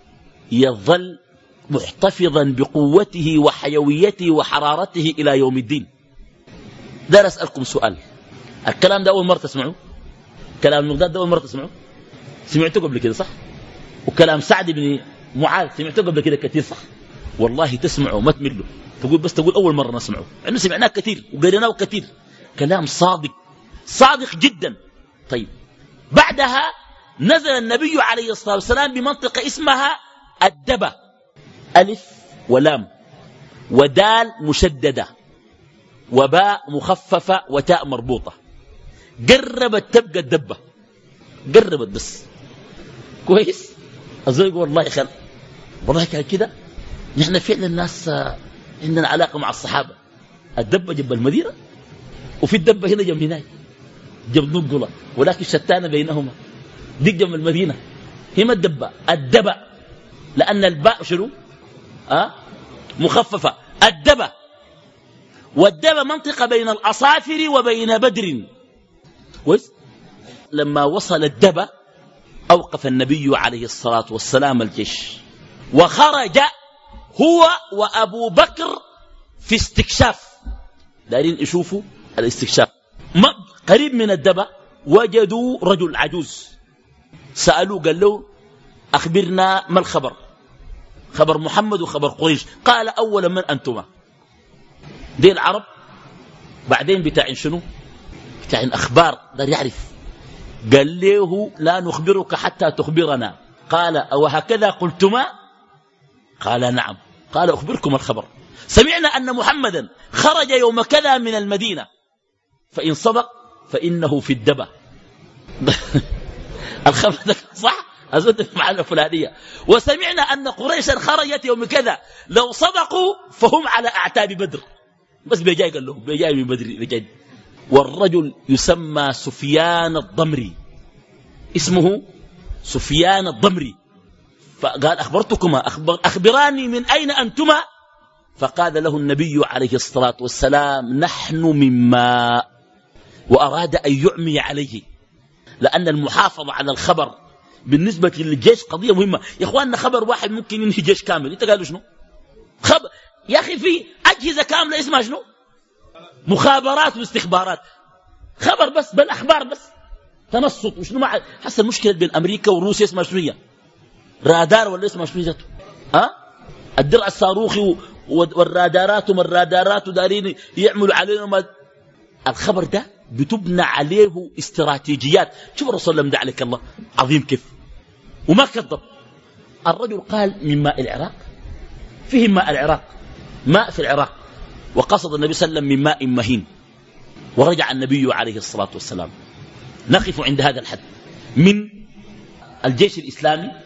يظل محتفظا بقوته وحيويته وحرارته إلى يوم الدين. دار أسألكم سؤال، الكلام ده أول مرة تسمعوه؟ كلام المقداد ده أول مرة تسمعوه؟ سمعته قبل كده صح؟ وكلام سعد بن معاذ سمعته قبل كده كثير صح؟ والله تسمعه ما تمله، تقول بس تقول أول مرة نسمعه، لأنه سمعناه كثير وقريناه كثير. كلام صادق صادق جدا. طيب بعدها نزل النبي عليه الصلاة والسلام بمنطقة اسمها الدبة، ألف ولام ودال مشددة وباء مخففة وتاء مربوطة. قربت تبقى الدبة، قربت بس كويس. أزوج والله خل والله كان كده. نحن فعلا الناس عندنا علاقة مع الصحابة. الدبة جنب المدينة وفي الدبة هنا جنب هناك جنب نقلة، ولكن شتان بينهما. دي جنب المدينة هنا الدبة الدبة، لأن الباء شنو أه؟ مخففة. الدبة والدبة منطقة بين الأصافر وبين بدر. كويس. لما وصل الدبة أوقف النبي عليه الصلاة والسلام الجيش وخرج هو وأبو بكر في استكشاف، دارين يشوفوا الاستكشاف. قريب من الدبة وجدوا رجل عجوز، سألوه قال له أخبرنا ما الخبر، خبر محمد وخبر قريش. قال أولا من أنتما؟ دي العرب، بعدين بتاعين شنو؟ بتاعين أخبار، دار يعرف. قال له لا نخبرك حتى تخبرنا. قال أو هكذا قلتما؟ قال نعم. قال أخبركم الخبر، سمعنا أن محمدا خرج يوم كذا من المدينة، فإن صدق فإنه في الدبة. الخبر ده صح؟ أزود معنا الفلانية. وسمعنا أن قريشا خرجت يوم كذا، لو صدقوا فهم على أعتاب بدر. بس بيجاي قال لهم بيجاي من بدر بيجاي. والرجل يسمى سفيان الضمري، اسمه سفيان الضمري. فقال أخبرتكما أخبر أخبراني من أين أنتما؟ فقال له النبي عليه الصلاة والسلام نحن مما، وأراد أن يعمي عليه، لأن المحافظة على الخبر بالنسبة للجيش قضية مهمة. يا إخواننا خبر واحد ممكن ينهي جيش كامل. أنت قالوا شنو؟ خبر يا أخي في أجهزة كاملة اسمها شنو؟ مخابرات واستخبارات. خبر بس بالأخبار بس تنصت وشنو مع حسن المشكلة بين أمريكا وروسيا اسمها شنو هي؟ رادار ولا اسمها شنو ذاته؟ ها؟ الدرع الصاروخي والرادارات وما الرادارات ودارين يعملوا علينا ما. الخبر ده بتبنى عليه استراتيجيات. شوف الرسول لم دعلك الله عظيم كيف وما كذب. الرجل قال من ماء العراق، فيه ماء العراق، ماء في العراق، وقصد النبي صلى الله عليه وسلم من ماء مهين. ورجع النبي عليه الصلاة والسلام. نقف عند هذا الحد من الجيش الإسلامي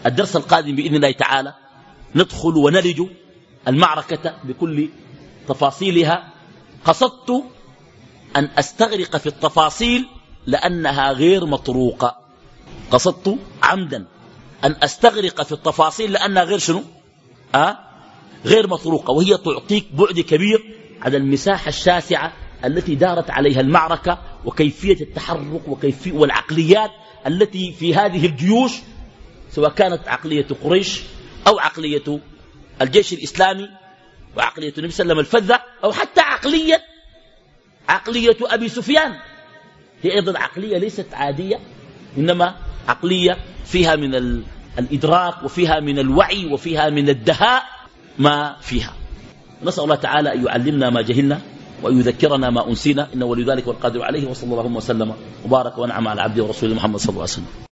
الدرس القادم بإذن الله تعالى ندخل ونلج المعركة بكل تفاصيلها. قصدت أن أستغرق في التفاصيل لأنها غير مطروقة. قصدت عمدا أن أستغرق في التفاصيل لأنها غير شنو أه؟ غير مطروقة، وهي تعطيك بعد كبير عن المساحة الشاسعة التي دارت عليها المعركة وكيفية التحرك وكيفية والعقليات التي في هذه الجيوش، سواء كانت عقلية قريش أو عقلية الجيش الإسلامي وعقلية النبي صلى الله عليه وسلم الفذة، أو حتى عقلية عقلية أبي سفيان، هي أيضا عقلية ليست عادية، إنما عقلية فيها من الإدراك وفيها من الوعي وفيها من الدهاء ما فيها. نسأل الله تعالى أن يعلمنا ما جهلنا وأن يذكرنا ما أنسينا، إنه ولذلك والقادر عليه. وصلى الله وسلم وبارك ونعم على عبده ورسوله محمد صلى الله عليه وسلم.